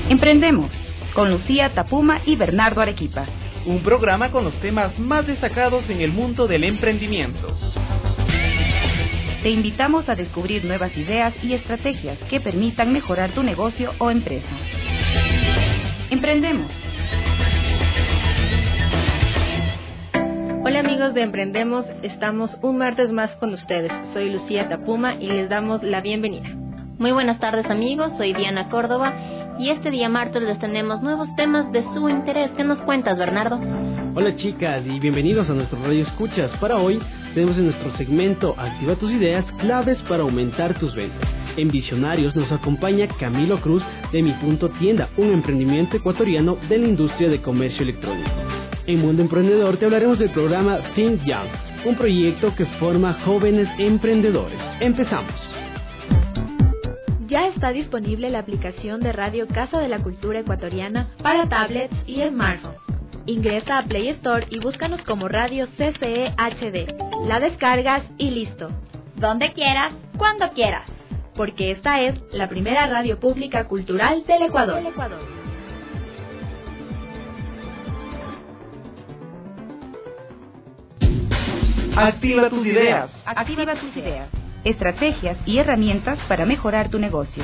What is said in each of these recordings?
Emprendemos con Lucía Tapuma y Bernardo Arequipa. Un programa con los temas más destacados en el mundo del emprendimiento. Te invitamos a descubrir nuevas ideas y estrategias que permitan mejorar tu negocio o empresa. Emprendemos. Hola amigos de Emprendemos, estamos un martes más con ustedes. Soy Lucía Tapuma y les damos la bienvenida. Muy buenas tardes amigos, soy Diana Córdoba y este día martes les tenemos nuevos temas de su interés. ¿Qué nos cuentas, Bernardo? Hola chicas y bienvenidos a nuestro Radio Escuchas. Para hoy tenemos en nuestro segmento Activa tus ideas, claves para aumentar tus ventas. En Visionarios nos acompaña Camilo Cruz de Mi Punto Tienda, un emprendimiento ecuatoriano de la industria de comercio electrónico. En Mundo Emprendedor te hablaremos del programa Think Young, un proyecto que forma jóvenes emprendedores. Empezamos. Ya está disponible la aplicación de Radio Casa de la Cultura Ecuatoriana para tablets y smartphones. Ingresa a Play Store y búscanos como Radio CCE HD. La descargas y listo. Donde quieras, cuando quieras. Porque esta es la primera radio pública cultural del Ecuador. Activa tus ideas. Activa tus ideas. Estrategias y herramientas para mejorar tu negocio.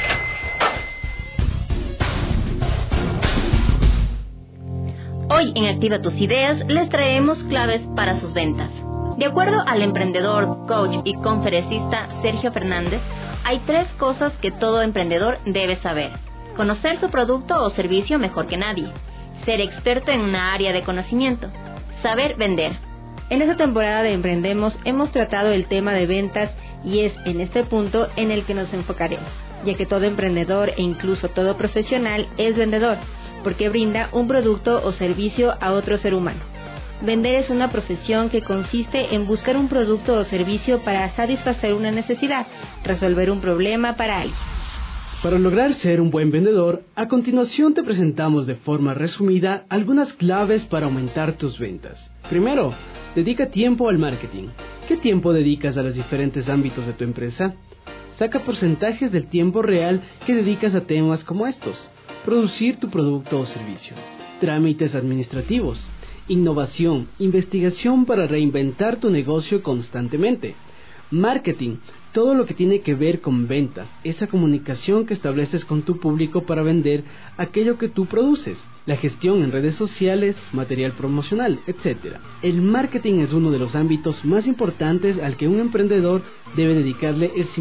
Hoy en Activa tus ideas les traemos claves para sus ventas. De acuerdo al emprendedor, coach y conferencista Sergio Fernández, hay 3 cosas que todo emprendedor debe saber. Conocer su producto o servicio mejor que nadie. Ser experto en una área de conocimiento. Saber vender. En esta temporada de Emprendemos hemos tratado el tema de ventas y es en este punto en el que nos enfocaremos, ya que todo emprendedor e incluso todo profesional es vendedor, porque brinda un producto o servicio a otro ser humano. Vender es una profesión que consiste en buscar un producto o servicio para satisfacer una necesidad, resolver un problema para alguien. Para lograr ser un buen vendedor, a continuación te presentamos de forma resumida algunas claves para aumentar tus ventas. Primero, dedica tiempo al marketing. ¿Qué tiempo dedicas a los diferentes ámbitos de tu empresa? Saca porcentajes del tiempo real que dedicas a temas como estos: producir tu producto o servicio, trámites administrativos, innovación, investigación para reinventar tu negocio constantemente, marketing, todo lo que tiene que ver con ventas, esa comunicación que estableces con tu público para vender aquello que tú produces, la gestión en redes sociales, material promocional, etc. El marketing es uno de los ámbitos más importantes al que un emprendedor debe dedicarle el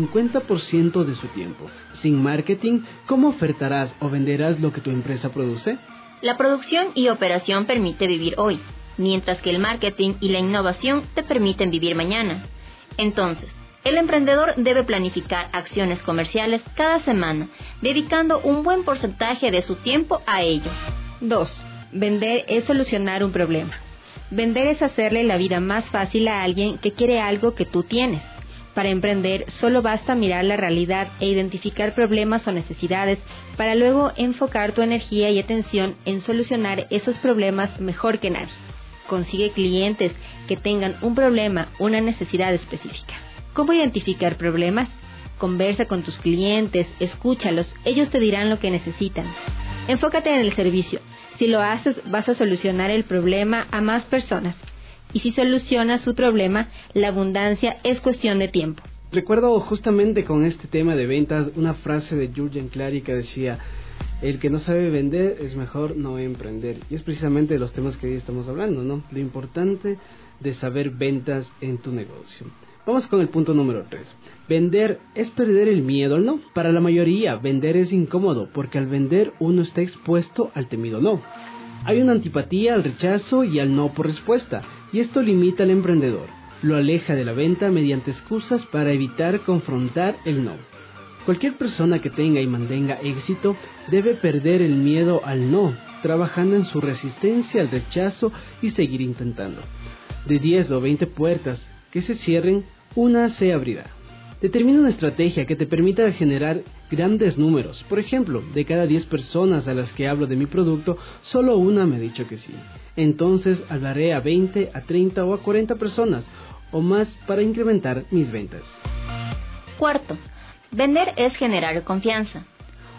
50% de su tiempo. Sin marketing, ¿cómo ofertarás o venderás lo que tu empresa produce? La producción y operación permite vivir hoy, mientras que el marketing y la innovación te permiten vivir mañana. Entonces, el emprendedor debe planificar acciones comerciales cada semana, dedicando un buen porcentaje de su tiempo a ello. 2. Vender es solucionar un problema. Vender es hacerle la vida más fácil a alguien que quiere algo que tú tienes. Para emprender solo basta mirar la realidad e identificar problemas o necesidades para luego enfocar tu energía y atención en solucionar esos problemas mejor que nadie. Consigue clientes que tengan un problema, una necesidad específica. ¿Cómo identificar problemas? Conversa con tus clientes, escúchalos, ellos te dirán lo que necesitan. Enfócate en el servicio. Si lo haces, vas a solucionar el problema a más personas. Y si solucionas su problema, la abundancia es cuestión de tiempo. Recuerdo justamente con este tema de ventas una frase de Jürgen Clary que decía: el que no sabe vender es mejor no emprender. Y es precisamente de los temas que hoy estamos hablando, ¿no? Lo importante de saber ventas en tu negocio. Vamos con el punto número 3. ¿Vender es perder el miedo al no? Para la mayoría, vender es incómodo porque al vender uno está expuesto al temido no. Hay una antipatía al rechazo y al no por respuesta, y esto limita al emprendedor. Lo aleja de la venta mediante excusas para evitar confrontar el no. Cualquier persona que tenga y mantenga éxito debe perder el miedo al no, trabajando en su resistencia al rechazo y seguir intentando. De 10 o 20 puertas que se cierren, una se abrirá. Determina una estrategia que te permita generar grandes números. Por ejemplo, de cada 10 personas a las que hablo de mi producto, solo una me ha dicho que sí. Entonces hablaré a 20, a 30 o a 40 personas o más para incrementar mis ventas. 4. Vender es generar confianza.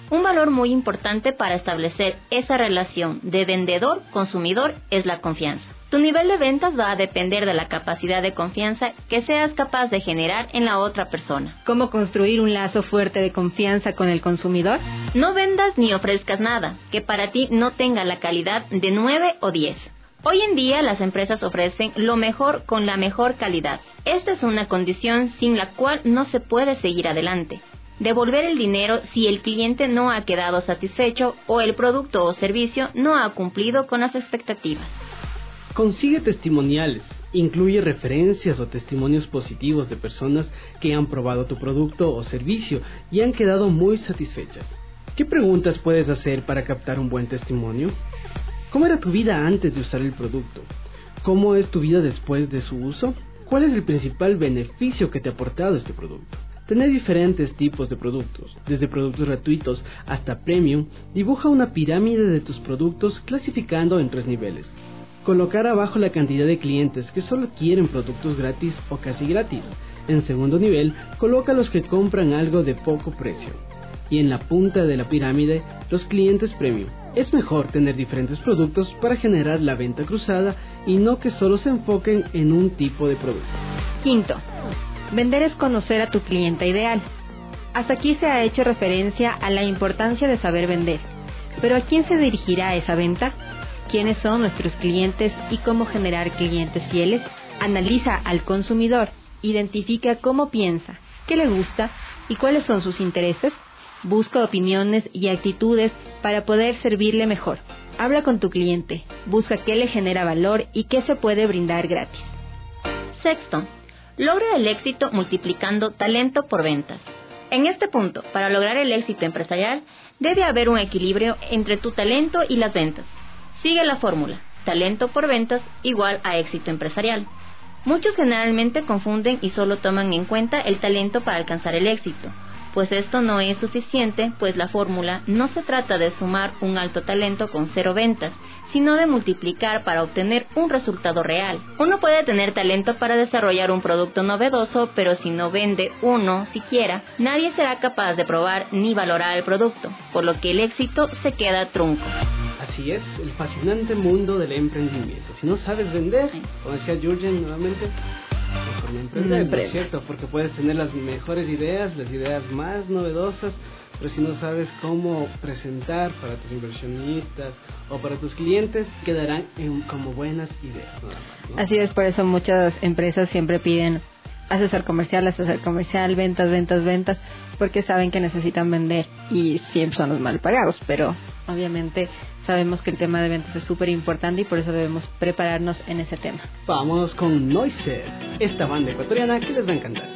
Un valor muy importante para establecer esa relación de vendedor-consumidor es la confianza. Tu nivel de ventas va a depender de la capacidad de confianza que seas capaz de generar en la otra persona. ¿Cómo construir un lazo fuerte de confianza con el consumidor? No vendas ni ofrezcas nada que para ti no tenga la calidad de 9 o 10. Hoy en día las empresas ofrecen lo mejor con la mejor calidad. Esta es una condición sin la cual no se puede seguir adelante. Devolver el dinero si el cliente no ha quedado satisfecho o el producto o servicio no ha cumplido con las expectativas. Consigue testimoniales. Incluye referencias o testimonios positivos de personas que han probado tu producto o servicio y han quedado muy satisfechas. ¿Qué preguntas puedes hacer para captar un buen testimonio? ¿Cómo era tu vida antes de usar el producto? ¿Cómo es tu vida después de su uso? ¿Cuál es el principal beneficio que te ha aportado este producto? Tener diferentes tipos de productos, desde productos gratuitos hasta premium, dibuja una pirámide de tus productos clasificando en 3 niveles. Colocar abajo la cantidad de clientes que solo quieren productos gratis o casi gratis. En segundo nivel, coloca los que compran algo de poco precio. Y en la punta de la pirámide, los clientes premium. Es mejor tener diferentes productos para generar la venta cruzada y no que solo se enfoquen en un tipo de producto. Quinto, vender es conocer a tu cliente ideal. Hasta aquí se ha hecho referencia a la importancia de saber vender. Pero ¿a quién se dirigirá esa venta? ¿Quiénes son nuestros clientes y cómo generar clientes fieles? Analiza al consumidor, identifica cómo piensa, qué le gusta y cuáles son sus intereses. Busca opiniones y actitudes para poder servirle mejor. Habla con tu cliente, busca qué le genera valor y qué se puede brindar gratis. Sexto, logra el éxito multiplicando talento por ventas. En este punto, para lograr el éxito empresarial, debe haber un equilibrio entre tu talento y las ventas. Sigue la fórmula, talento por ventas igual a éxito empresarial. Muchos generalmente confunden y solo toman en cuenta el talento para alcanzar el éxito. Pues esto no es suficiente, pues la fórmula no se trata de sumar un alto talento con 0 ventas, sino de multiplicar para obtener un resultado real. Uno puede tener talento para desarrollar un producto novedoso, pero si no vende uno siquiera, nadie será capaz de probar ni valorar el producto, por lo que el éxito se queda trunco. Así es, el fascinante mundo del emprendimiento. Si no sabes vender, como decía Jürgen nuevamente, mejor no emprender, ¿no es cierto? Porque puedes tener las mejores ideas, las ideas más novedosas, pero si no sabes cómo presentar para tus inversionistas o para tus clientes, quedarán como buenas ideas nada más, ¿no? Así es, por eso muchas empresas siempre piden asesor comercial, ventas, porque saben que necesitan vender y siempre son los mal pagados, pero obviamente sabemos que el tema de ventas es súper importante y por eso debemos prepararnos en ese tema. Vamos con Noiser, esta banda ecuatoriana que les va a encantar.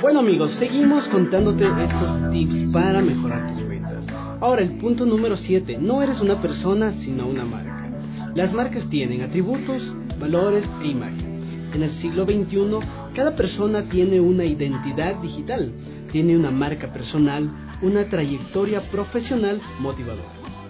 Bueno amigos, seguimos contándote estos tips para mejorar tus ventas. Ahora el punto número 7, no eres una persona sino una marca. Las marcas tienen atributos, valores e imagen. En el siglo XXI, cada persona tiene una identidad digital, tiene una marca personal, una trayectoria profesional motivadora.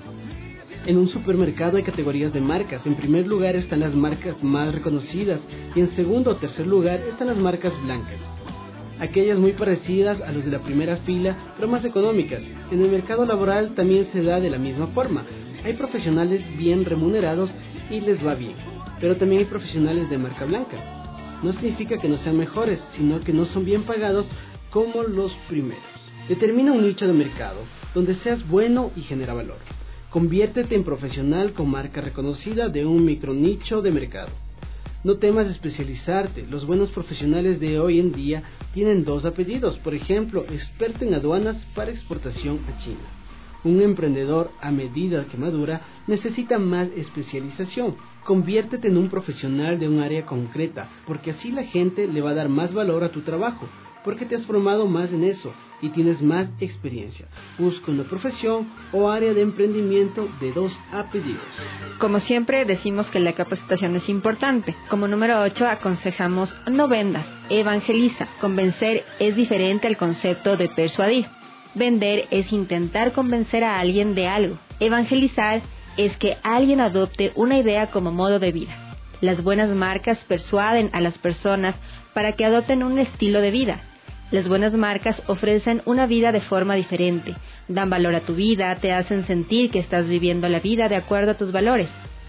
En un supermercado hay categorías de marcas. En primer lugar están las marcas más reconocidas y en segundo o tercer lugar están las marcas blancas, aquellas muy parecidas a los de la primera fila, pero más económicas. En el mercado laboral también se da de la misma forma. Hay profesionales bien remunerados y les va bien, pero también hay profesionales de marca blanca. No significa que no sean mejores, sino que no son bien pagados como los primeros. Determina un nicho de mercado donde seas bueno y genera valor. Conviértete en profesional con marca reconocida de un micronicho de mercado. No temas especializarte. Los buenos profesionales de hoy en día tienen 2 apellidos. Por ejemplo, experto en aduanas para exportación a China. Un emprendedor, a medida que madura, necesita más especialización. Conviértete en un profesional de un área concreta, porque así la gente le va a dar más valor a tu trabajo, porque te has formado más en eso y tienes más experiencia. Busca una profesión o área de emprendimiento de 2 apellidos. Como siempre decimos que la capacitación es importante. Como número 8 aconsejamos no vendas, evangeliza. Convencer es diferente al concepto de persuadir. Vender es intentar convencer a alguien de algo. Evangelizar es que alguien adopte una idea como modo de vida. Las buenas marcas persuaden a las personas para que adopten un estilo de vida. Las buenas marcas ofrecen una vida de forma diferente, dan valor a tu vida, te hacen sentir que estás viviendo la vida de acuerdo a tus valores.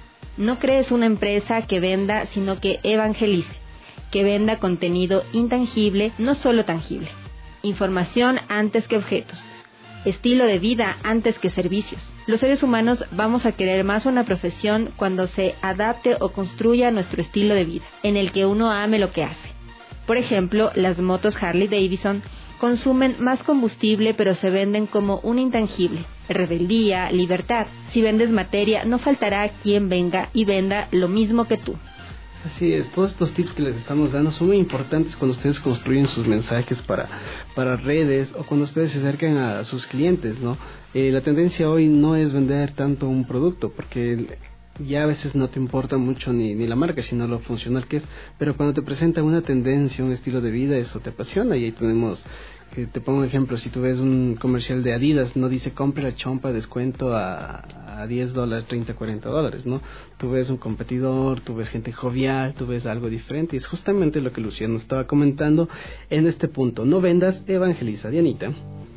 No crees una empresa que venda, sino que evangelice, que venda contenido intangible, no solo tangible. Información antes que objetos. Estilo de vida antes que servicios. Los seres humanos vamos a querer más una profesión cuando se adapte o construya nuestro estilo de vida, en el que uno ame lo que hace. Por ejemplo, las motos Harley Davidson consumen más combustible pero se venden como un intangible, rebeldía, libertad. Si vendes materia, no faltará quien venga y venda lo mismo que tú. Así es, todos estos tips que les estamos dando son muy importantes cuando ustedes construyen sus mensajes para redes o cuando ustedes se acercan a sus clientes, ¿no? La tendencia hoy no es vender tanto un producto, porque ya a veces no te importa mucho ni la marca, sino lo funcional que es, pero cuando te presentan una tendencia, un estilo de vida, eso te apasiona. Y ahí tenemos, te pongo un ejemplo, si tú ves un comercial de Adidas, no dice compre la chompa descuento a $10, $30, $40, ¿no? Tú ves un competidor, tú ves gente jovial, tú ves algo diferente, y es justamente lo que Luciano estaba comentando en este punto. No vendas, evangeliza. Dianita.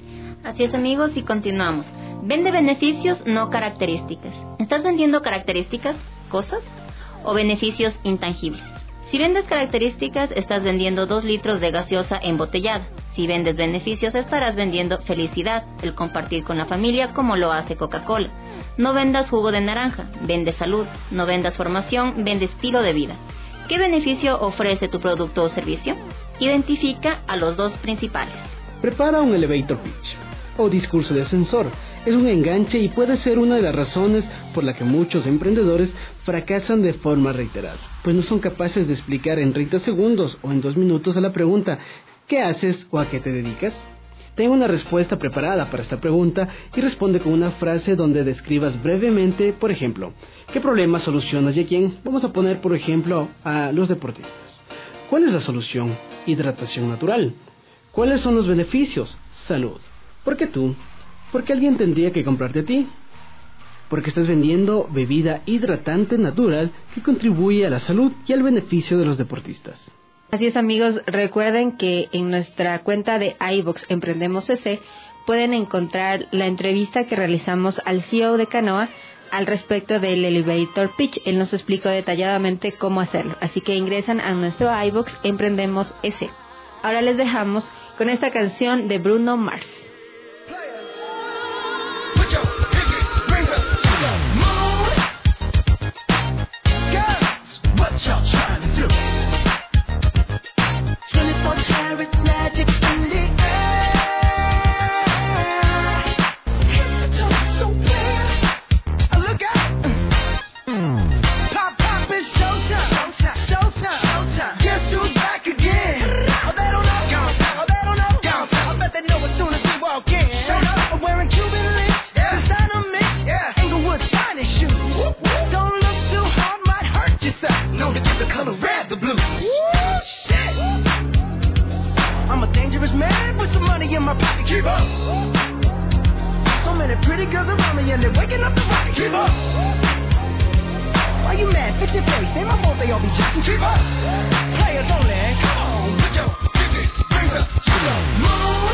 Así es, amigos, y continuamos. Vende beneficios, no características. ¿Estás vendiendo características, cosas, o beneficios intangibles? Si vendes características, estás vendiendo 2 litros de gaseosa embotellada. Si vendes beneficios, estarás vendiendo felicidad, el compartir con la familia, como lo hace Coca-Cola. No vendas jugo de naranja, vende salud. No vendas formación, vende estilo de vida. ¿Qué beneficio ofrece tu producto o servicio? Identifica a los 2 principales. Prepara un elevator pitch o discurso de ascensor. Es un enganche y puede ser una de las razones por la que muchos emprendedores fracasan de forma reiterada, pues no son capaces de explicar en 30 segundos o en 2 minutos a la pregunta ¿qué haces o a qué te dedicas? Ten una respuesta preparada para esta pregunta y responde con una frase donde describas brevemente, por ejemplo, ¿qué problema solucionas y a quién? Vamos a poner, por ejemplo, a los deportistas. ¿Cuál es la solución? Hidratación natural. ¿Cuáles son los beneficios? Salud. ¿Por qué tú? ¿Por qué alguien tendría que comprarte a ti? Porque estás vendiendo bebida hidratante natural que contribuye a la salud y al beneficio de los deportistas. Así es, amigos, recuerden que en nuestra cuenta de iVoox Emprendemos CC pueden encontrar la entrevista que realizamos al CEO de Canoa al respecto del elevator pitch. Él nos explicó detalladamente cómo hacerlo, así que ingresan a nuestro iVoox Emprendemos CC. Ahora les dejamos con esta canción de Bruno Mars. Guess who's back again? Oh, they don't know. pretty girls around me and they're waking up the rocket. Keep up. Why you mad? Fix your face. Ain't my fault they all be jacking. Keep up. Players only. Come on, put your pinky finger to the moon.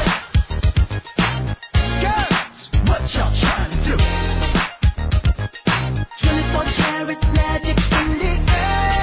Girls, what y'all trying to do? 24 karat magic in the air.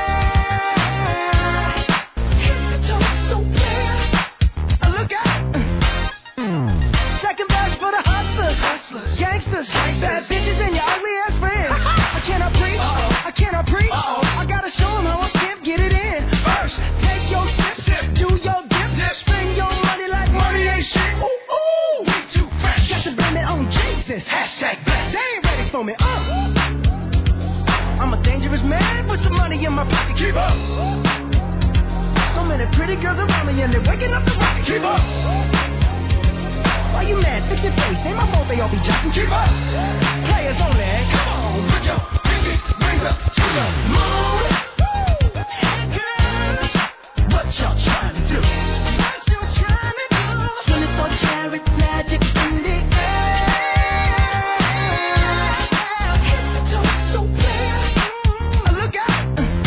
Head to toe so clear. Look out. Second best for the hustlers, gangsters, bad bitches and your ugly ass friends. I cannot preach, I cannot preach. I gotta show them how I can't get it in. First, take your sip, do your dip, spend your money like money ain't shit. Ooh, ooh, we too fresh. Got to blame it on Jesus. Hashtag blessed. They ain't ready for me. I'm a dangerous man with some money in my pocket. Keep up. So many pretty girls around me and they're waking up the rocket. Keep up. Why you mad? Fix your face. Ain't my fault they all be jacking. Keep up. Players only. Come on, put your pinky rings up to the moon. Hey girls, what y'all trying to do? What you trying to do? 24 karat magic in the air. Head to toe so clear. Look out.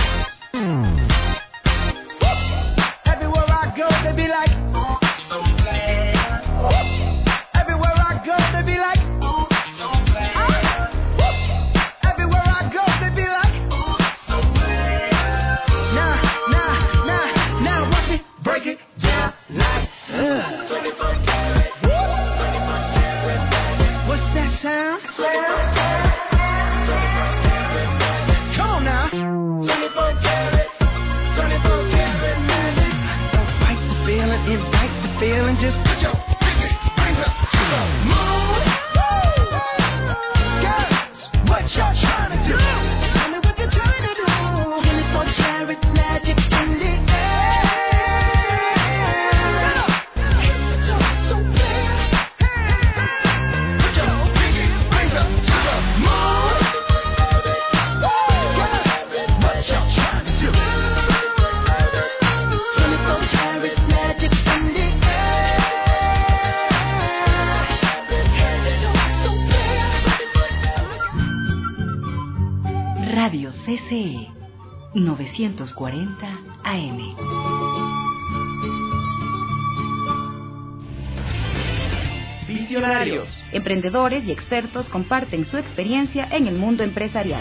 Everywhere I go, they be like, oh, so bad. Everywhere I go, they be like, oh, so bad. Everywhere I go, they be like, oh, so bad. Now, watch me break it down like, 24 karat. What's that sound? Come on now. 24 karat, 24 karat magic. Don't fight the feeling, invite the feeling. Just put your pinky finger to the moon. Girls, what y'all trying to do? Tell me what you're trying to do. 24 karat magic in the air. Head to toe so clear. Put your pinky finger to the moon. Girls, what y'all trying to do? 24 karat magic in the air. Head to toe so clear. Radio CCE 940 AM. Visionarios. Emprendedores y expertos comparten su experiencia en el mundo empresarial.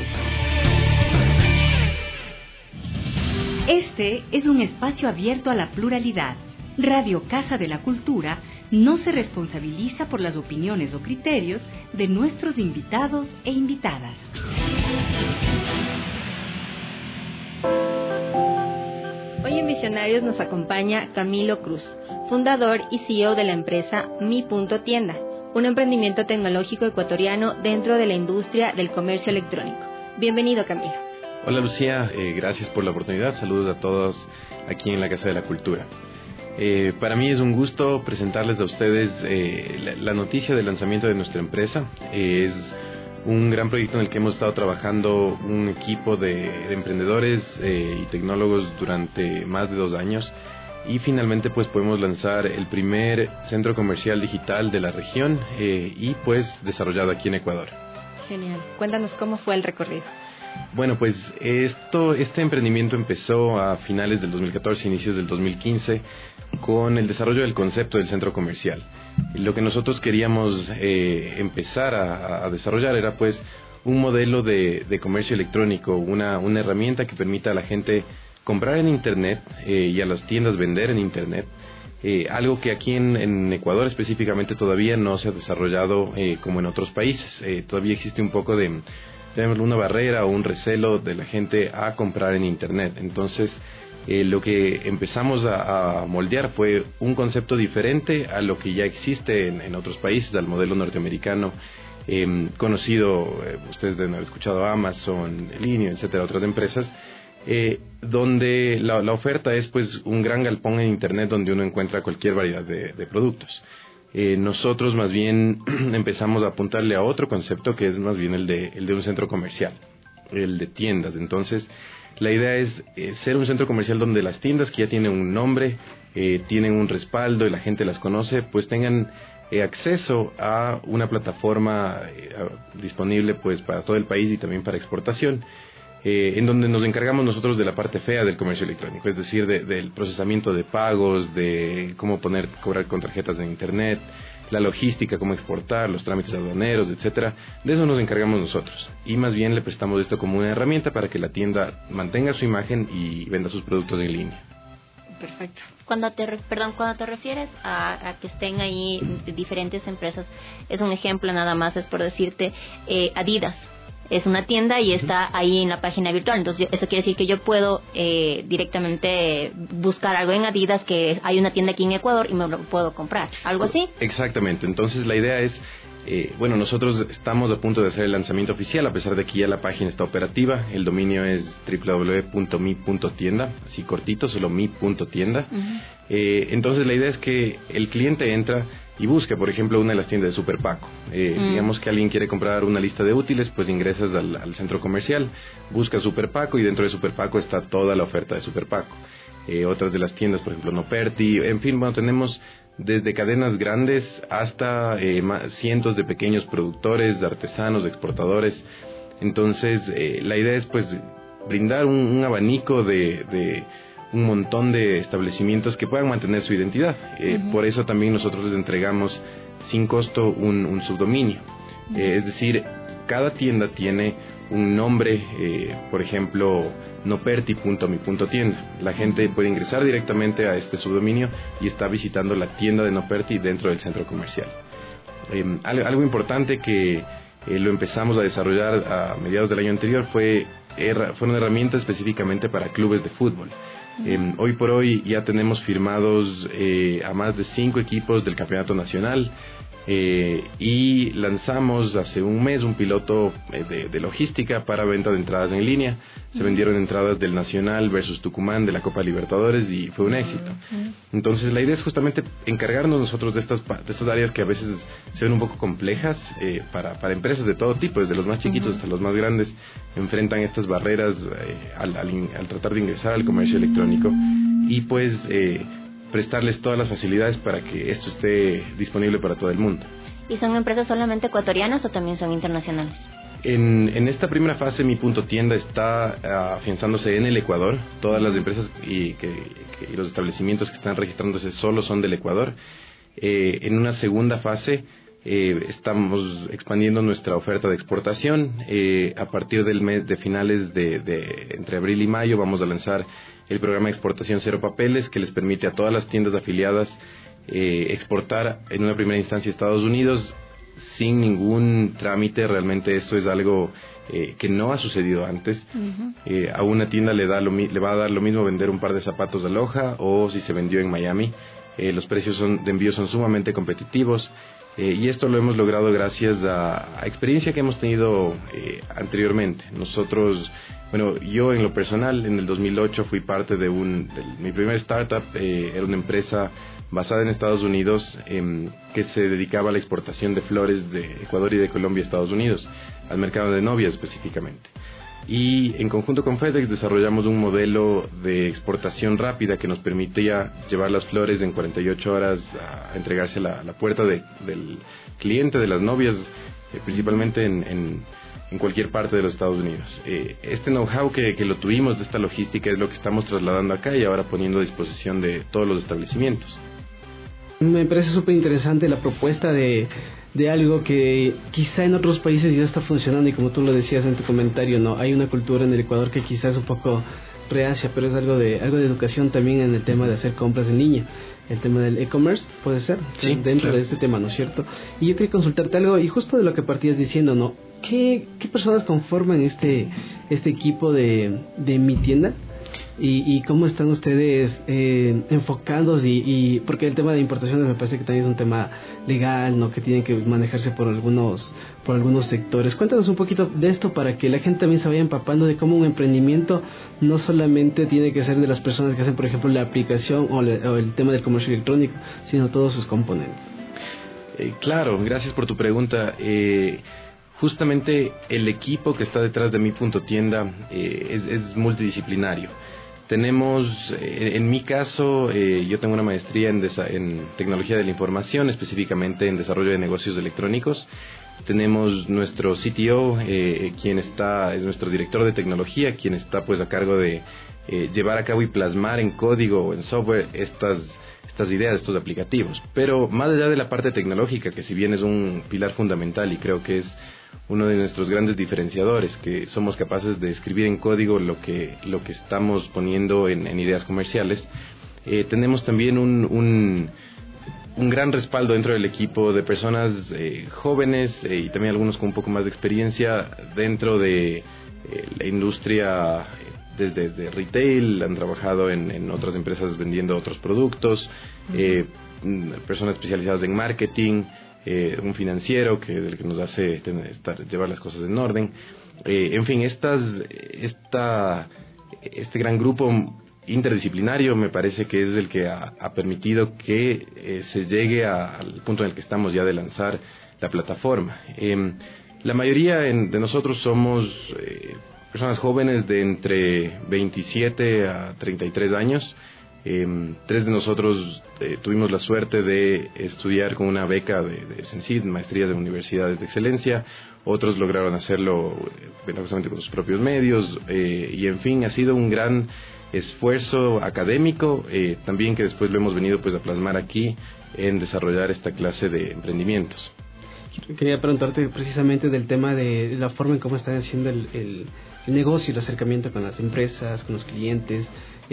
Este es un espacio abierto a la pluralidad. Radio Casa de la Cultura no se responsabiliza por las opiniones o criterios de nuestros invitados e invitadas. Hoy en Visionarios nos acompaña Camilo Cruz, fundador y CEO de la empresa Mi Punto Tienda, un emprendimiento tecnológico ecuatoriano dentro de la industria del comercio electrónico. Bienvenido, Camilo. Hola Lucía, gracias por la oportunidad. Saludos a todos aquí en la Casa de la Cultura. Para mí es un gusto presentarles a ustedes la noticia del lanzamiento de nuestra empresa. Es un gran proyecto en el que hemos estado trabajando un equipo de emprendedores y tecnólogos durante más de 2 años. Y finalmente pues podemos lanzar el primer centro comercial digital de la región y pues desarrollado aquí en Ecuador. Genial. Cuéntanos cómo fue el recorrido. Bueno, pues este emprendimiento empezó a finales del 2014, inicios del 2015, con el desarrollo del concepto del centro comercial. Lo que nosotros queríamos empezar a desarrollar era pues un modelo de comercio electrónico, una herramienta que permita a la gente comprar en Internet y a las tiendas vender en Internet. Algo que aquí en Ecuador específicamente todavía no se ha desarrollado como en otros países. Todavía existe un poco de una barrera o un recelo de la gente a comprar en Internet. Entonces, lo que empezamos a moldear fue un concepto diferente a lo que ya existe en otros países, al modelo norteamericano conocido. Ustedes deben haber escuchado Amazon, Linio, etcétera, otras empresas, donde la oferta es pues un gran galpón en Internet donde uno encuentra cualquier variedad de productos. Nosotros más bien empezamos a apuntarle a otro concepto que es más bien el de un centro comercial, el de tiendas. Entonces, la idea es ser un centro comercial donde las tiendas que ya tienen un nombre, tienen un respaldo y la gente las conoce, pues tengan acceso a una plataforma disponible pues para todo el país y también para exportación, en donde nos encargamos nosotros de la parte fea del comercio electrónico, es decir, del procesamiento de pagos, de cómo cobrar con tarjetas de internet, la logística, cómo exportar, los trámites aduaneros, etcétera. De eso nos encargamos nosotros y más bien le prestamos esto como una herramienta para que la tienda mantenga su imagen y venda sus productos en línea. Perfecto. Cuando te refieres a que estén ahí diferentes empresas, es un ejemplo nada más, es por decirte, Adidas es una tienda y está ahí en la página virtual, entonces eso quiere decir que yo puedo directamente buscar algo en Adidas, que hay una tienda aquí en Ecuador y me lo puedo comprar, ¿algo así? Exactamente, entonces la idea es, nosotros estamos a punto de hacer el lanzamiento oficial, a pesar de que ya la página está operativa. El dominio es www.mi.tienda, así cortito, solo mi.tienda. Entonces la idea es que el cliente entra y busca, por ejemplo, una de las tiendas de Super Paco. Digamos que alguien quiere comprar una lista de útiles, pues ingresas al centro comercial, busca Super Paco y dentro de Super Paco está toda la oferta de Super Paco. Otras de las tiendas, por ejemplo, Noperti, en fin, tenemos desde cadenas grandes hasta cientos de pequeños productores, artesanos, exportadores. Entonces, la idea es pues brindar un abanico de un montón de establecimientos que puedan mantener su identidad. Por eso también nosotros les entregamos sin costo un subdominio. Es decir, cada tienda tiene un nombre, por ejemplo, noperti.mi.tienda. La gente puede ingresar directamente a este subdominio y está visitando la tienda de Noperti dentro del centro comercial. Algo importante que lo empezamos a desarrollar a mediados del año anterior fue una herramienta específicamente para clubes de fútbol. Hoy por hoy ya tenemos firmados a más de 5 equipos del campeonato nacional. Y lanzamos hace un mes un piloto de logística para venta de entradas en línea. Se vendieron entradas del Nacional versus Tucumán de la Copa Libertadores y fue un éxito. Entonces la idea es justamente encargarnos nosotros de estas áreas que a veces se ven un poco complejas para empresas de todo tipo, desde los más chiquitos hasta los más grandes, enfrentan estas barreras al tratar de ingresar al comercio electrónico y pues prestarles todas las facilidades para que esto esté disponible para todo el mundo. ¿Y son empresas solamente ecuatorianas o también son internacionales? En esta primera fase Mi Punto Tienda está afianzándose en el Ecuador. Todas las empresas y los establecimientos que están registrándose solo son del Ecuador. En una segunda fase estamos expandiendo nuestra oferta de exportación. A partir del mes de finales de entre abril y mayo vamos a lanzar el programa de exportación cero papeles, que les permite a todas las tiendas afiliadas exportar en una primera instancia a Estados Unidos sin ningún trámite. Realmente esto es algo que no ha sucedido antes. A una tienda le va a dar lo mismo vender un par de zapatos de Aloha o si se vendió en Miami. Los precios de envío son sumamente competitivos. Y esto lo hemos logrado gracias a experiencia que hemos tenido anteriormente. Nosotros, yo en lo personal, en el 2008 fui parte de mi primer startup. Era una empresa basada en Estados Unidos que se dedicaba a la exportación de flores de Ecuador y de Colombia a Estados Unidos, al mercado de novias específicamente. Y en conjunto con FedEx desarrollamos un modelo de exportación rápida que nos permitía llevar las flores en 48 horas a entregarse a la puerta del cliente, de las novias, principalmente en cualquier parte de los Estados Unidos. Este know-how que lo tuvimos de esta logística es lo que estamos trasladando acá y ahora poniendo a disposición de todos los establecimientos. Me parece súper interesante la propuesta de algo que quizá en otros países ya está funcionando y como tú lo decías en tu comentario, no hay una cultura en el Ecuador que quizás es un poco reacia, pero es algo de educación también en el tema de hacer compras en línea. El tema del e-commerce puede ser dentro de este tema, ¿no es cierto? Y yo quería consultarte algo y justo de lo que partías diciendo, ¿no? ¿Qué personas conforman este equipo de Mi Tienda? ¿Y cómo están ustedes enfocándose? Y porque el tema de importaciones me parece que también es un tema legal, ¿no? Que tienen que manejarse por algunos sectores. Cuéntanos un poquito de esto para que la gente también se vaya empapando de cómo un emprendimiento no solamente tiene que ser de las personas que hacen, por ejemplo, la aplicación o el tema del comercio electrónico, sino todos sus componentes. Claro, gracias por tu pregunta. Justamente el equipo que está detrás de Mi Punto Tienda es multidisciplinario. Tenemos, en mi caso, yo tengo una maestría en tecnología de la información, específicamente en desarrollo de negocios electrónicos. Tenemos nuestro CTO, quien es nuestro director de tecnología, quien está pues a cargo de llevar a cabo y plasmar en código o en software estas ideas, estos aplicativos. Pero más allá de la parte tecnológica, que si bien es un pilar fundamental y creo que es uno de nuestros grandes diferenciadores, que somos capaces de escribir en código lo que estamos poniendo en ideas comerciales, tenemos también un gran respaldo dentro del equipo de personas jóvenes y también algunos con un poco más de experiencia dentro de la industria, desde retail, han trabajado en otras empresas vendiendo otros productos, personas especializadas en marketing, un financiero que es el que nos hace llevar las cosas en orden. En fin, este gran grupo interdisciplinario me parece que es el que ha permitido que se llegue al punto en el que estamos ya de lanzar la plataforma. La mayoría de nosotros somos personas jóvenes de entre 27 a 33 años. 3 de nosotros tuvimos la suerte de estudiar con una beca de CENSID, maestría de universidades de excelencia. Otros lograron hacerlo ventajosamente con sus propios medios. Y en fin, ha sido un gran esfuerzo académico, también que después lo hemos venido pues a plasmar aquí en desarrollar esta clase de emprendimientos. Quería preguntarte precisamente del tema de la forma en cómo están haciendo el negocio, el acercamiento con las empresas, con los clientes,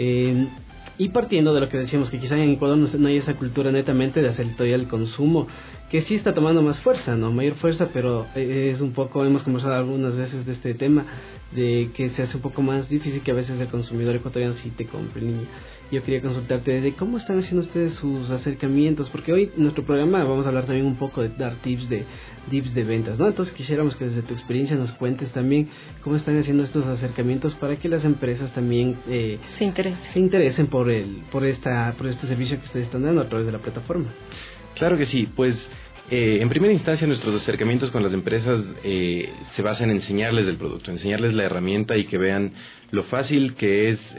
y partiendo de lo que decíamos, que quizá en Ecuador no hay esa cultura netamente de hacer todavía el consumo, que sí está tomando más fuerza, ¿no? Mayor fuerza, pero es un poco, hemos conversado algunas veces de este tema, de que se hace un poco más difícil que a veces el consumidor ecuatoriano sí te compre en línea. Yo quería consultarte de cómo están haciendo ustedes sus acercamientos, porque hoy en nuestro programa vamos a hablar también un poco de dar tips de ventas, ¿no? Entonces quisiéramos que desde tu experiencia nos cuentes también cómo están haciendo estos acercamientos para que las empresas también se interesen por este servicio que ustedes están dando a través de la plataforma. Claro que sí, pues en primera instancia nuestros acercamientos con las empresas se basan en enseñarles el producto, enseñarles la herramienta y que vean lo fácil que es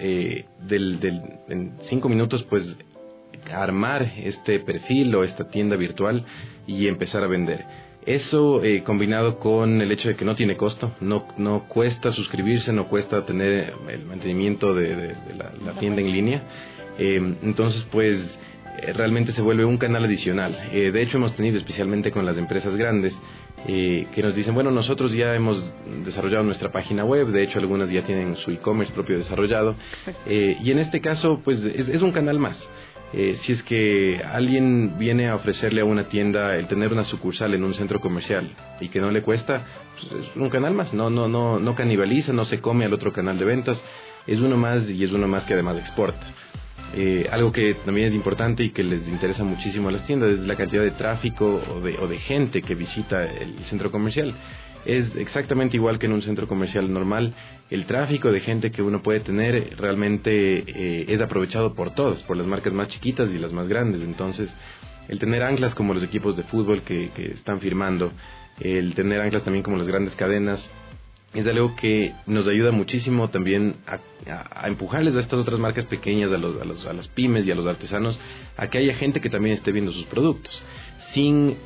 en 5 minutos pues armar este perfil o esta tienda virtual y empezar a vender. Eso combinado con el hecho de que no tiene costo, no cuesta suscribirse, no cuesta tener el mantenimiento de la tienda en línea. Entonces pues realmente se vuelve un canal adicional. De hecho hemos tenido especialmente con las empresas grandes que nos dicen, bueno, nosotros ya hemos desarrollado nuestra página web, de hecho algunas ya tienen su e-commerce propio desarrollado, y en este caso pues es un canal más. Si es que alguien viene a ofrecerle a una tienda el tener una sucursal en un centro comercial y que no le cuesta, pues es un canal más, no canibaliza, no se come al otro canal de ventas, es uno más y es uno más que además exporta. Algo que también es importante y que les interesa muchísimo a las tiendas es la cantidad de tráfico o de gente que visita el centro comercial. Es exactamente igual que en un centro comercial normal. El tráfico de gente que uno puede tener realmente es aprovechado por todas, por las marcas más chiquitas y las más grandes. Entonces, el tener anclas como los equipos de fútbol que están firmando, el tener anclas también como las grandes cadenas, es algo que nos ayuda muchísimo también a empujarles a estas otras marcas pequeñas, a las pymes y a los artesanos, a que haya gente que también esté viendo sus productos, sin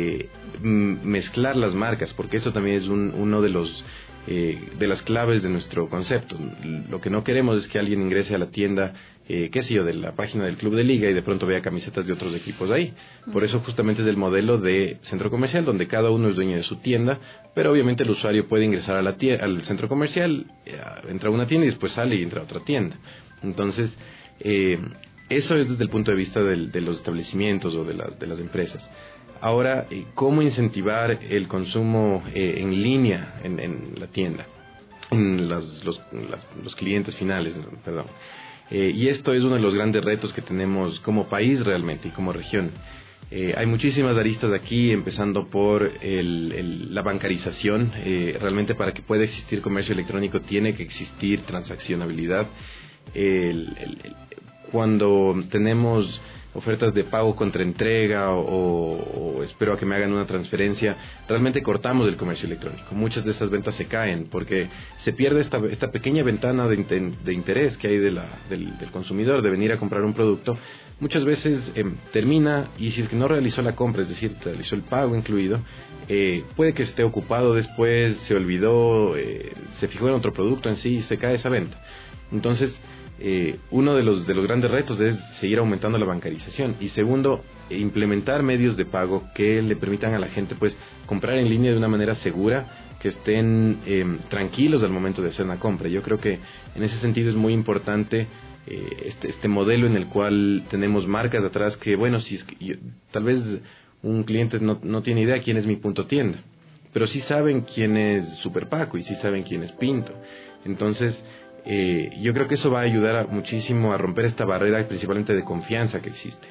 mezclar las marcas, porque eso también es uno de las claves de nuestro concepto. Lo que no queremos es que alguien ingrese a la tienda, de la página del club de liga y de pronto vea camisetas de otros equipos ahí. Por eso justamente es el modelo de centro comercial, donde cada uno es dueño de su tienda, pero obviamente el usuario puede ingresar al centro comercial, entra a una tienda y después sale y entra a otra tienda. Entonces, eso es desde el punto de vista de los establecimientos o de las empresas. Ahora, ¿cómo incentivar el consumo en línea en la tienda? En los clientes finales, perdón. Y esto es uno de los grandes retos que tenemos como país realmente y como región. Hay muchísimas aristas aquí, empezando por la bancarización. Realmente para que pueda existir comercio electrónico tiene que existir transaccionabilidad. cuando tenemos ofertas de pago contra entrega o espero a que me hagan una transferencia, realmente cortamos el comercio electrónico. Muchas de esas ventas se caen porque se pierde esta pequeña ventana de interés que hay del consumidor de venir a comprar un producto. Muchas veces termina y si es que no realizó la compra, es decir, realizó el pago incluido, puede que esté ocupado después, se olvidó, se fijó en otro producto en sí y se cae esa venta. Entonces, uno de los grandes retos es seguir aumentando la bancarización y segundo, implementar medios de pago que le permitan a la gente pues comprar en línea de una manera segura, que estén tranquilos al momento de hacer una compra. Yo creo que en ese sentido es muy importante este modelo en el cual tenemos marcas atrás que, bueno, si es que tal vez un cliente no tiene idea quién es Mi Punto Tienda, pero sí saben quién es Super Paco y sí saben quién es Pinto. Entonces, yo creo que eso va a ayudar muchísimo a romper esta barrera principalmente de confianza que existe.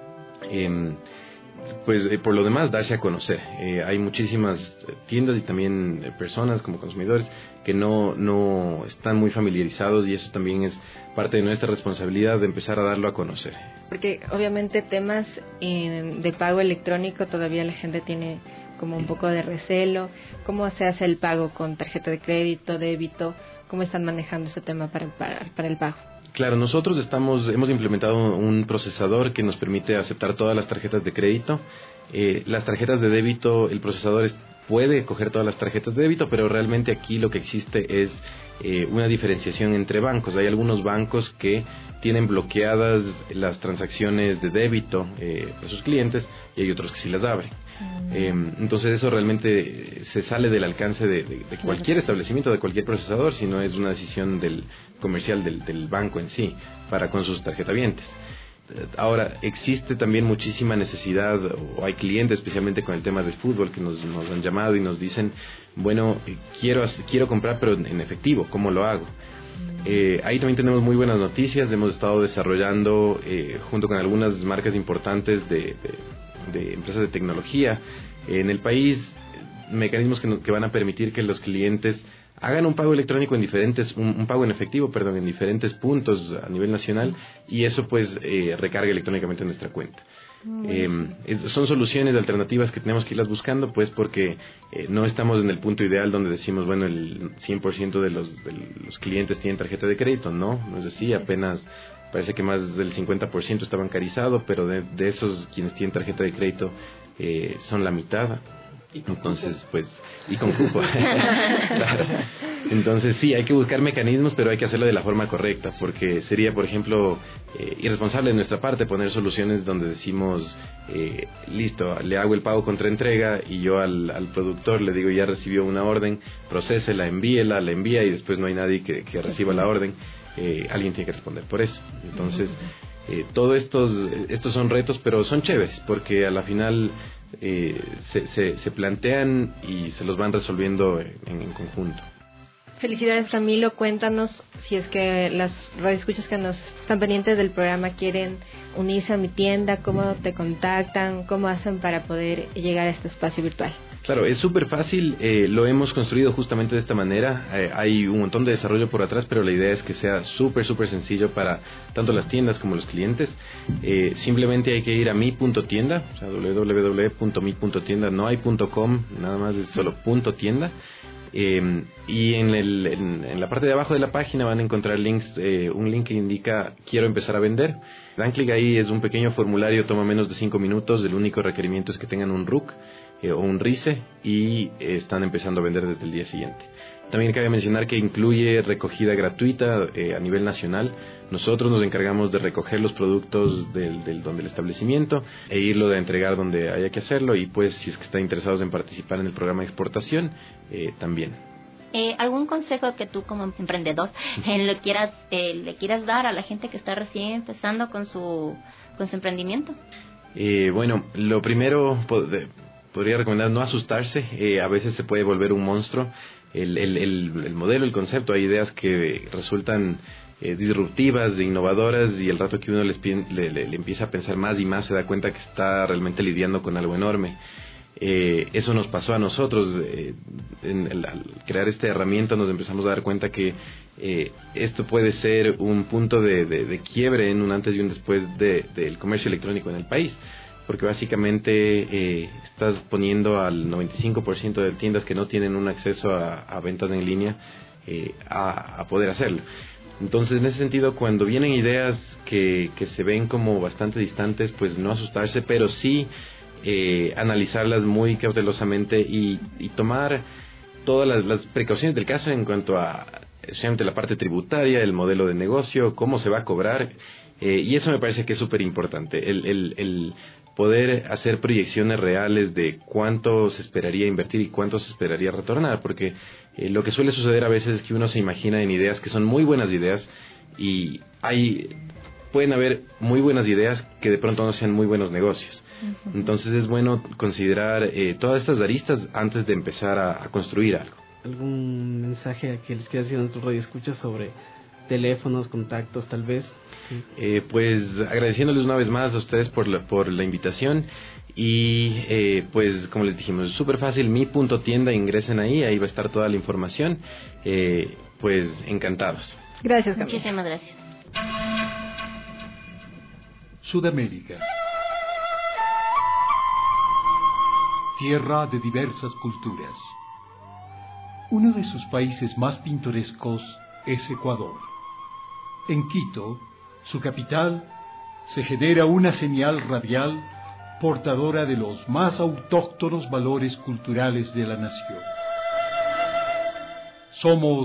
Por lo demás, darse a conocer. Hay muchísimas tiendas y también personas como consumidores que no están muy familiarizados y eso también es parte de nuestra responsabilidad de empezar a darlo a conocer. Porque obviamente temas de pago electrónico todavía la gente tiene como un poco de recelo. ¿Cómo se hace el pago con tarjeta de crédito, débito? ¿Cómo están manejando ese tema para el pago? Claro, nosotros hemos implementado un procesador que nos permite aceptar todas las tarjetas de crédito. Las tarjetas de débito, el procesador puede coger todas las tarjetas de débito, pero realmente aquí lo que existe es una diferenciación entre bancos. Hay algunos bancos que tienen bloqueadas las transacciones de débito de sus clientes y hay otros que sí las abren. Entonces eso realmente se sale del alcance de cualquier establecimiento, de cualquier procesador, si no es una decisión del comercial del banco en sí para con sus tarjetavientes. Ahora, existe también muchísima necesidad, o hay clientes especialmente con el tema del fútbol que nos han llamado y nos dicen, bueno, quiero comprar pero en efectivo, ¿cómo lo hago? Ahí también tenemos muy buenas noticias. Hemos estado desarrollando junto con algunas marcas importantes de empresas de tecnología en el país mecanismos que van a permitir que los clientes hagan un pago electrónico un pago en efectivo, en diferentes puntos a nivel nacional y eso pues recarga electrónicamente en nuestra cuenta. Son soluciones alternativas que tenemos que irlas buscando pues porque no estamos en el punto ideal donde decimos bueno el 100% de los clientes tienen tarjeta de crédito, no es así, apenas parece que más del 50% está bancarizado, pero de esos quienes tienen tarjeta de crédito son la mitad. Entonces, pues, y con cupo. Claro. Entonces, sí, hay que buscar mecanismos, pero hay que hacerlo de la forma correcta, porque sería, por ejemplo, irresponsable de nuestra parte poner soluciones donde decimos, listo, le hago el pago contra entrega y yo al productor le digo, ya recibió una orden, procésela, la envía y después no hay nadie que reciba la orden. Alguien tiene que responder por eso. Entonces, todos estos son retos, pero son chéveres, porque a la final se plantean y se los van resolviendo en conjunto. Felicidades, Camilo. Cuéntanos si es que las radioescuchas que nos están pendientes del programa quieren unirse a mi tienda, cómo te contactan, cómo hacen para poder llegar a este espacio virtual. Claro, es súper fácil, lo hemos construido justamente de esta manera, hay un montón de desarrollo por atrás, pero la idea es que sea súper sencillo para tanto las tiendas como los clientes. Simplemente hay que ir a mi.tienda, o sea, www.mi.tienda, no hay .com, nada más es solo .tienda. Y en la parte de abajo de la página van a encontrar links, un link que indica quiero empezar a vender. Dan clic ahí, es un pequeño formulario, toma menos de 5 minutos, el único requerimiento es que tengan un RUC o un RICE y están empezando a vender desde el día siguiente. También cabe mencionar que incluye recogida gratuita a nivel nacional. Nosotros nos encargamos de recoger los productos del establecimiento e irlo a entregar donde haya que hacerlo y pues si es que están interesados en participar en el programa de exportación, también. ¿Algún consejo que tú como emprendedor le quieras dar a la gente que está recién empezando con su emprendimiento? Bueno, lo primero podría recomendar no asustarse, a veces se puede volver un monstruo. El modelo, el concepto, hay ideas que resultan disruptivas, innovadoras y el rato que uno le empieza a pensar más y más se da cuenta que está realmente lidiando con algo enorme. Eso nos pasó a nosotros. Al crear esta herramienta nos empezamos a dar cuenta que esto puede ser un punto de quiebre en un antes y un después del comercio electrónico en el país, porque básicamente estás poniendo al 95% de tiendas que no tienen un acceso a ventas en línea a poder hacerlo. Entonces, en ese sentido, cuando vienen ideas que se ven como bastante distantes, pues no asustarse, pero sí analizarlas muy cautelosamente y tomar todas las precauciones del caso en cuanto a especialmente la parte tributaria, el modelo de negocio, cómo se va a cobrar, y eso me parece que es súper importante, el poder hacer proyecciones reales de cuánto se esperaría invertir y cuánto se esperaría retornar, porque lo que suele suceder a veces es que uno se imagina en ideas que son muy buenas ideas y pueden haber muy buenas ideas que de pronto no sean muy buenos negocios. Uh-huh. Entonces es bueno considerar todas estas aristas antes de empezar a construir algo. ¿Algún mensaje que les quieras decir a nuestros radioescuchas sobre teléfonos, contactos, tal vez? Pues agradeciéndoles una vez más a ustedes por la invitación y pues como les dijimos, es súper fácil, mi.tienda, ingresen ahí va a estar toda la información, pues encantados. Gracias, Camila. Muchísimas gracias. Sudamérica, tierra de diversas culturas. Uno de sus países más pintorescos es Ecuador. En Quito, su capital, se genera una señal radial portadora de los más autóctonos valores culturales de la nación. Somos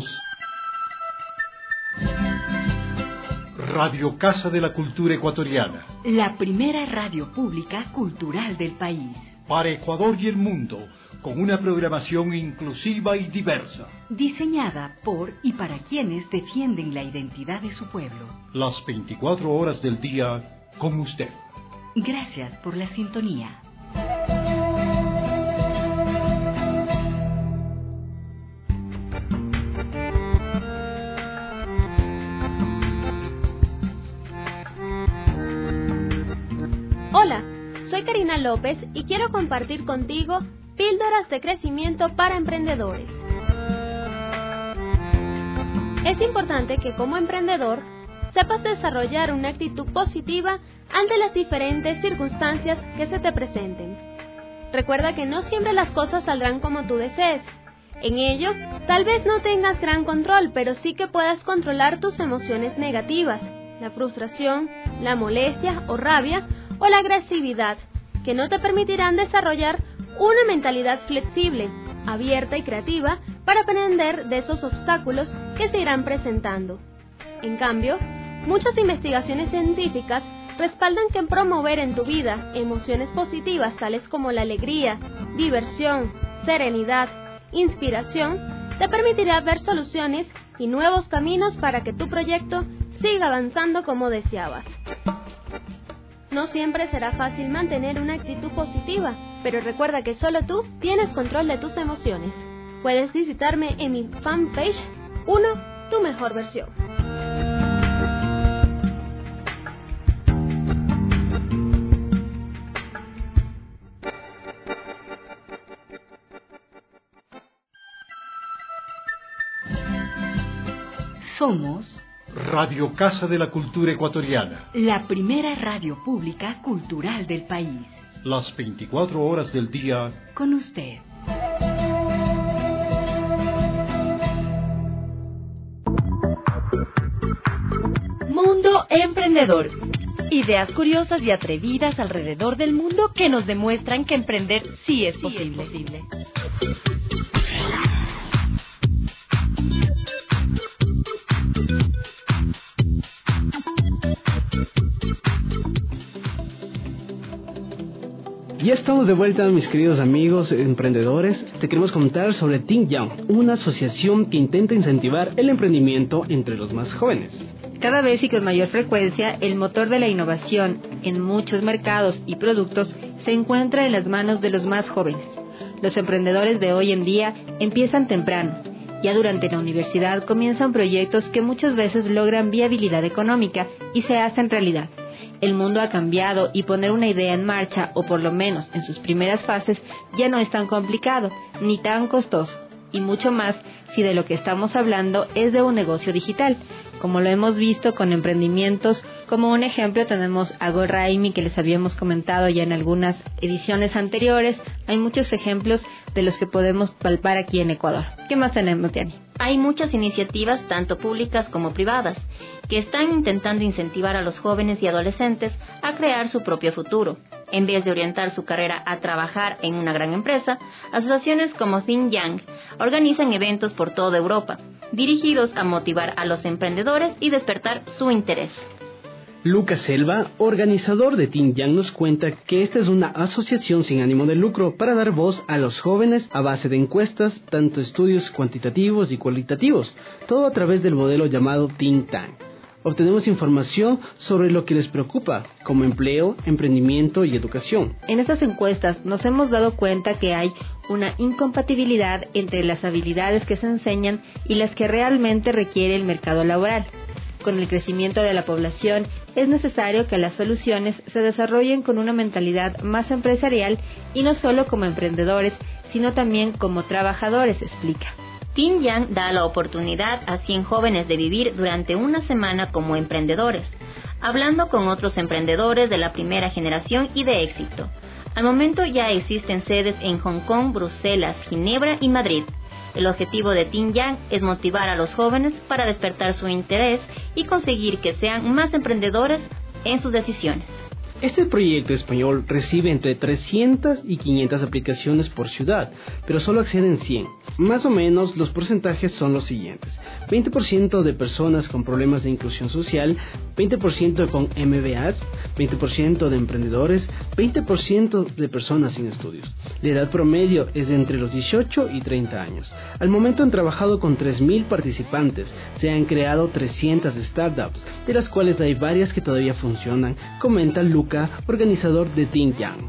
Radio Casa de la Cultura Ecuatoriana, la primera radio pública cultural del país. Para Ecuador y el mundo, con una programación inclusiva y diversa. Diseñada por y para quienes defienden la identidad de su pueblo. Las 24 horas del día con usted. Gracias por la sintonía. Hola, soy Karina López y quiero compartir contigo píldoras de crecimiento para emprendedores. Es importante que como emprendedor sepas desarrollar una actitud positiva ante las diferentes circunstancias que se te presenten. Recuerda que no siempre las cosas saldrán como tú desees. En ello, tal vez no tengas gran control, pero sí que puedas controlar tus emociones negativas, la frustración, la molestia o rabia o la agresividad, que no te permitirán desarrollar una mentalidad flexible, abierta y creativa para aprender de esos obstáculos que se irán presentando. En cambio, muchas investigaciones científicas respaldan que promover en tu vida emociones positivas tales como la alegría, diversión, serenidad, inspiración, te permitirá ver soluciones y nuevos caminos para que tu proyecto siga avanzando como deseabas. No siempre será fácil mantener una actitud positiva, pero recuerda que solo tú tienes control de tus emociones. Puedes visitarme en mi fanpage, tu mejor versión. Somos Radio Casa de la Cultura Ecuatoriana, la primera radio pública cultural del país. Las 24 horas del día con usted. Mundo Emprendedor. Ideas curiosas y atrevidas alrededor del mundo que nos demuestran que emprender sí es posible. Ya estamos de vuelta, mis queridos amigos emprendedores. Te queremos contar sobre Think Young, una asociación que intenta incentivar el emprendimiento entre los más jóvenes. Cada vez y con mayor frecuencia, el motor de la innovación en muchos mercados y productos se encuentra en las manos de los más jóvenes. Los emprendedores de hoy en día empiezan temprano. Ya durante la universidad comienzan proyectos que muchas veces logran viabilidad económica y se hacen realidad. el mundo ha cambiado y poner una idea en marcha, o por lo menos en sus primeras fases, ya no es tan complicado ni tan costoso, y mucho más si de lo que estamos hablando es de un negocio digital, como lo hemos visto con emprendimientos. Como un ejemplo tenemos a GoRaimi, que les habíamos comentado ya en algunas ediciones anteriores. Hay muchos ejemplos de los que podemos palpar aquí en Ecuador. ¿Qué más tenemos, Tiani? Hay muchas iniciativas, tanto públicas como privadas, que están intentando incentivar a los jóvenes y adolescentes a crear su propio futuro. En vez de orientar su carrera a trabajar en una gran empresa, asociaciones como Think Young organizan eventos por toda Europa, dirigidos a motivar a los emprendedores y despertar su interés. Lucas Selva, organizador de Think Young, nos cuenta que esta es una asociación sin ánimo de lucro para dar voz a los jóvenes a base de encuestas, tanto estudios cuantitativos y cualitativos, todo a través del modelo llamado Think Tank. Obtenemos información sobre lo que les preocupa, como empleo, emprendimiento y educación. En esas encuestas nos hemos dado cuenta que hay una incompatibilidad entre las habilidades que se enseñan y las que realmente requiere el mercado laboral. Con el crecimiento de la población, es necesario que las soluciones se desarrollen con una mentalidad más empresarial y no solo como emprendedores, sino también como trabajadores, explica. Think Young da la oportunidad a 100 jóvenes de vivir durante una semana como emprendedores, hablando con otros emprendedores de la primera generación y de éxito. Al momento ya existen sedes en Hong Kong, Bruselas, Ginebra y Madrid. El objetivo de Think Young es motivar a los jóvenes para despertar su interés y conseguir que sean más emprendedores en sus decisiones. Este proyecto español recibe entre 300 y 500 aplicaciones por ciudad, pero solo acceden 100. Más o menos los porcentajes son los siguientes: 20% de personas con problemas de inclusión social, 20% con MBAs, 20% de emprendedores, 20% de personas sin estudios. La edad promedio es de entre los 18 y 30 años. Al momento han trabajado con 3.000 participantes, se han creado 300 startups, de las cuales hay varias que todavía funcionan, comenta Lucas, organizador de Think Young.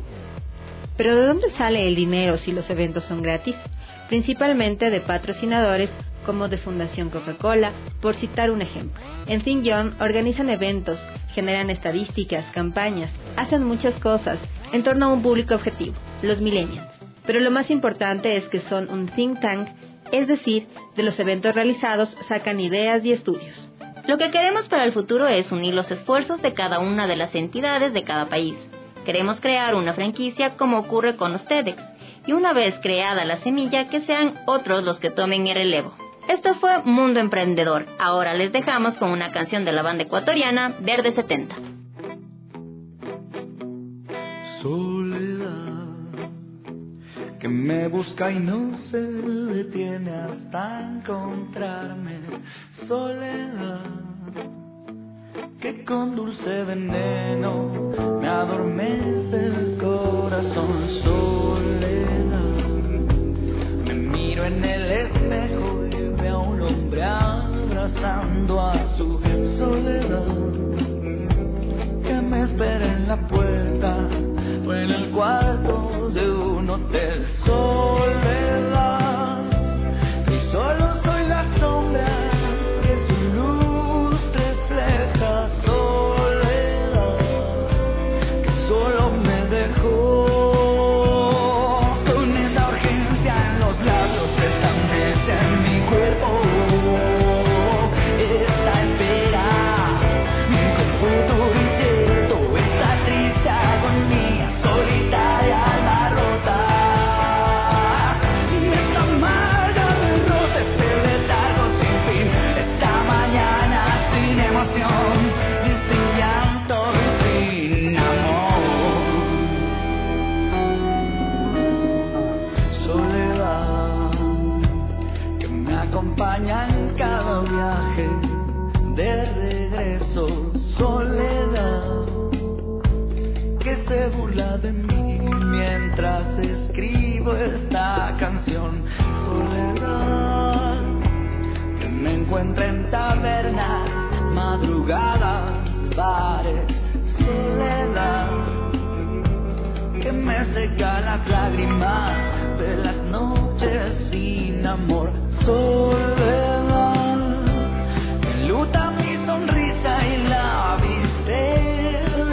¿Pero de dónde sale el dinero si los eventos son gratis? Principalmente de patrocinadores como de Fundación Coca-Cola, por citar un ejemplo. En Think Young organizan eventos, generan estadísticas, campañas, hacen muchas cosas en torno a un público objetivo, los millennials. Pero lo más importante es que son un think tank, es decir, de los eventos realizados sacan ideas y estudios. Lo que queremos para el futuro es unir los esfuerzos de cada una de las entidades de cada país. Queremos crear una franquicia como ocurre con los TEDx, y una vez creada la semilla, que sean otros los que tomen el relevo. Esto fue Mundo Emprendedor. Ahora les dejamos con una canción de la banda ecuatoriana Verde 70. Soledad, que me busca y no se detiene hasta encontrarme. Soledad, que con dulce veneno me adormece el corazón. Soledad, me miro en el espejo y veo a un hombre abrazando a su soledad, que me espera en la puerta o en el cuarto de un hotel. Soledad, y solo soy la sombra que su luz refleja. Soledad, que solo me dejó con esa urgencia en los labios, esta mesa en mi cuerpo, esta espera con futuro incierto, esta triste agonía solitaria, alma rota, y esta amarga derrota, este letargo sin fin, esta mañana sin emoción, y sin llanto y sin amor. Soledad, que me acompaña en cada viaje de regreso. Soledad, que se burla de mí mientras escribo esta canción. Soledad, que me encuentra en tabernas, madrugadas, bares. Soledad, que me seca las lágrimas de las noches sin amor. Soledad, que enluta mi sonrisa y la viste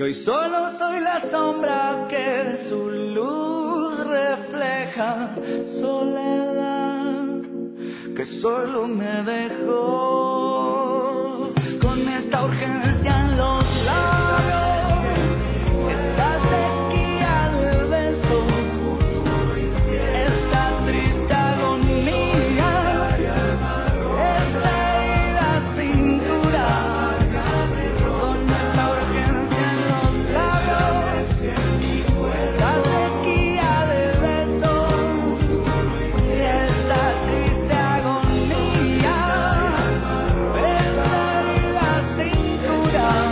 que hoy solo soy la sombra que su luz refleja, soledad que solo me dejó con esta urgencia en los labios, esta sequía del beso, esta triste agonía, esta herida sin curar, con esta urgencia en los labios, esta sequía del beso, esta triste agonía, esta herida sin curar.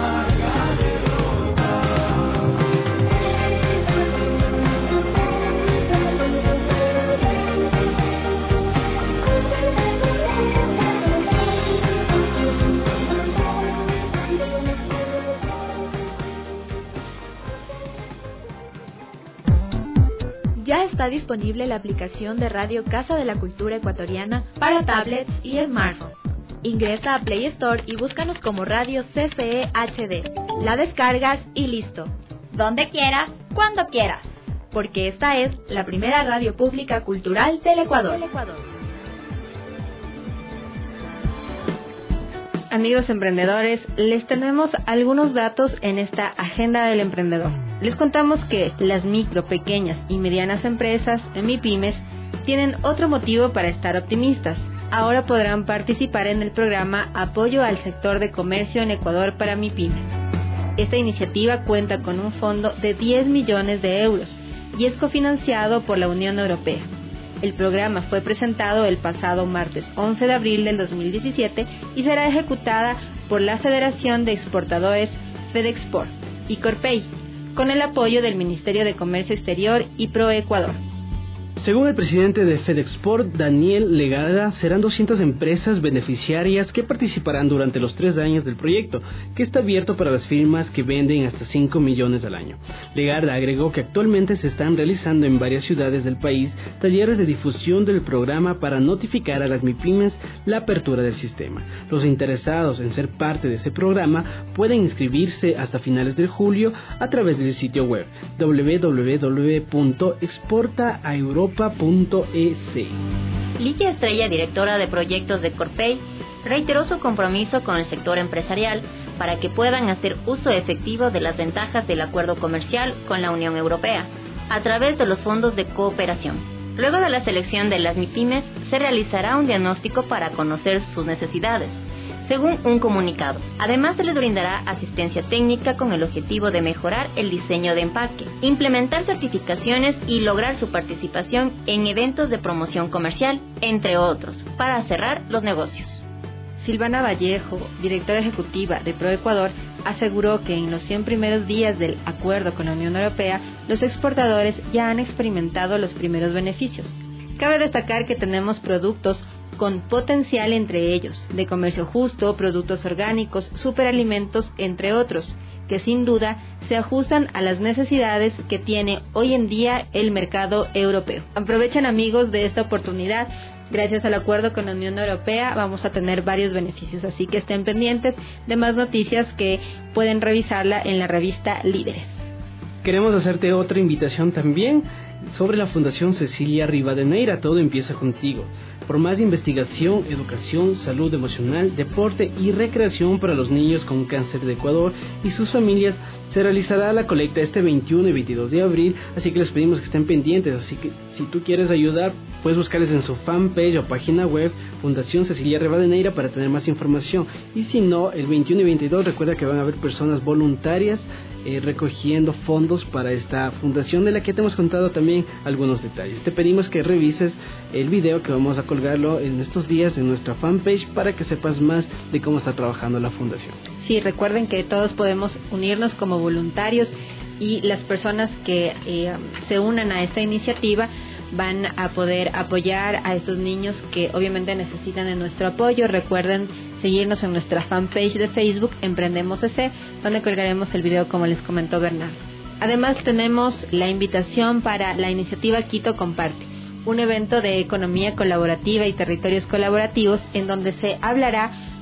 Ya está disponible la aplicación de Radio Casa de la Cultura Ecuatoriana para tablets y smartphones. Ingresa a Play Store y búscanos como Radio CCE HD. La descargas y listo. Donde quieras, cuando quieras. Porque esta es la primera radio pública cultural del Ecuador. Amigos emprendedores, les tenemos algunos datos en esta agenda del emprendedor. Les contamos que las micro, pequeñas y medianas empresas, MIPYMES, tienen otro motivo para estar optimistas. Ahora podrán participar en el programa Apoyo al Sector de Comercio en Ecuador para MIPYMES. Esta iniciativa cuenta con un fondo de 10 millones de euros y es cofinanciado por la Unión Europea. El programa fue presentado el pasado martes 11 de abril del 2017 y será ejecutada por la Federación de Exportadores FedExport y Corpey, con el apoyo del Ministerio de Comercio Exterior y ProEcuador. Según el presidente de FedExport, Daniel Legarda, serán 200 empresas beneficiarias que participarán durante los 3 años del proyecto, que está abierto para las firmas que venden hasta 5 millones al año. Legarda agregó que actualmente se están realizando en varias ciudades del país talleres de difusión del programa para notificar a las MIPYMES la apertura del sistema. Los interesados en ser parte de ese programa pueden inscribirse hasta finales de julio a través del sitio web www.exportaaeuropa.es. Ligia Estrella, directora de proyectos de Corpey, reiteró su compromiso con el sector empresarial para que puedan hacer uso efectivo de las ventajas del acuerdo comercial con la Unión Europea a través de los fondos de cooperación. Luego de la selección de las MIPYMES, se realizará un diagnóstico para conocer sus necesidades, según un comunicado. Además, se les brindará asistencia técnica con el objetivo de mejorar el diseño de empaque, implementar certificaciones y lograr su participación en eventos de promoción comercial, entre otros, para cerrar los negocios. Silvana Vallejo, directora ejecutiva de ProEcuador, aseguró que en los 100 primeros días del acuerdo con la Unión Europea, los exportadores ya han experimentado los primeros beneficios. Cabe destacar que tenemos productos con potencial, entre ellos de comercio justo, productos orgánicos, superalimentos, entre otros, que sin duda se ajustan a las necesidades que tiene hoy en día el mercado europeo. Aprovechen, amigos, de esta oportunidad. Gracias al acuerdo con la Unión Europea vamos a tener varios beneficios, así que estén pendientes de más noticias que pueden revisarla en la revista Líderes. Queremos hacerte otra invitación también sobre la Fundación Cecilia Rivadeneira. Todo empieza contigo. Por más investigación, educación, salud emocional, deporte y recreación para los niños con cáncer de Ecuador y sus familias, se realizará la colecta este 21 y 22 de abril, así que les pedimos que estén pendientes. Así que si tú quieres ayudar, puedes buscarles en su fanpage o página web Fundación Cecilia Rivadeneira para tener más información. Y si no, el 21 y 22 recuerda que van a haber personas voluntarias recogiendo fondos para esta fundación, de la que te hemos contado también algunos detalles. Te pedimos que revises el video que vamos a colgarlo en estos días en nuestra fanpage para que sepas más de cómo está trabajando la fundación. Sí, recuerden que todos podemos unirnos como voluntarios y las personas que se unan a esta iniciativa van a poder apoyar a estos niños que obviamente necesitan de nuestro apoyo. Recuerden seguirnos en nuestra fanpage de Facebook, Emprendemos EC, donde colgaremos el video como les comentó Bernardo. Además tenemos la invitación para la iniciativa Quito Comparte, un evento de economía colaborativa y territorios colaborativos en donde se hablará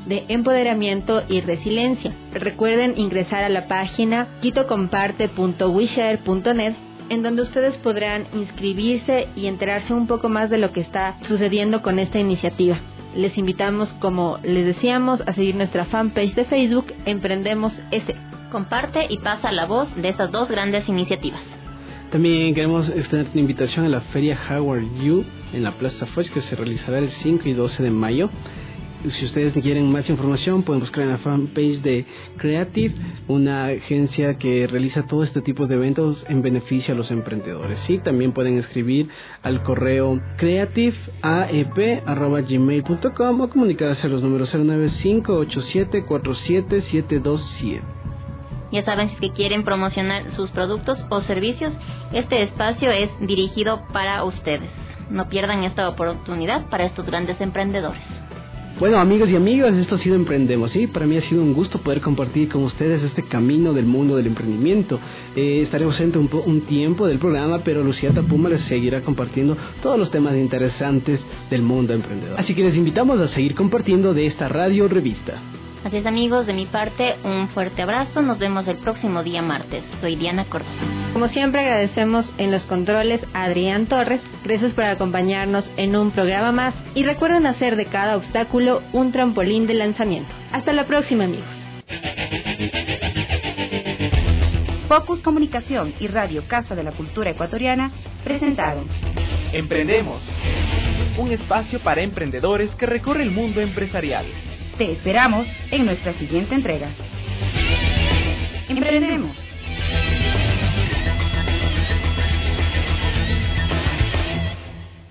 de empoderamiento y resiliencia. Recuerden ingresar a la página quitocomparte.wishare.net, en donde ustedes podrán inscribirse y enterarse un poco más de lo que está sucediendo con esta iniciativa. Les invitamos, como les decíamos, a seguir nuestra fanpage de Facebook, Emprendemos S. Comparte y pasa la voz de estas dos grandes iniciativas. También queremos extender una invitación a la feria How Are You en la Plaza Foch, que se realizará el 5 y 12 de mayo. Si ustedes quieren más información, pueden buscar en la fanpage de Creative, una agencia que realiza todo este tipo de eventos en beneficio a los emprendedores. Sí, también pueden escribir al correo creativeaep@gmail.com o comunicarse a los números 09587477727. Ya saben, si es que quieren promocionar sus productos o servicios, este espacio es dirigido para ustedes. No pierdan esta oportunidad para estos grandes emprendedores. Bueno, amigos y amigas, esto ha sido Emprendemos, ¿sí? Para mí ha sido un gusto poder compartir con ustedes este camino del mundo del emprendimiento. Estaré ausente un tiempo del programa, pero Lucía Tapuma les seguirá compartiendo todos los temas interesantes del mundo emprendedor. Así que les invitamos a seguir compartiendo de esta radio revista. Así es, amigos, de mi parte, un fuerte abrazo. Nos vemos el próximo día martes. Soy Diana Córdoba. Como siempre, agradecemos en los controles a Adrián Torres. Gracias por acompañarnos en un programa más. Y recuerden hacer de cada obstáculo un trampolín de lanzamiento. Hasta la próxima, amigos. Focus Comunicación y Radio Casa de la Cultura Ecuatoriana presentaron Emprendemos, un espacio para emprendedores que recorre el mundo empresarial. Te esperamos en nuestra siguiente entrega. Emprendemos.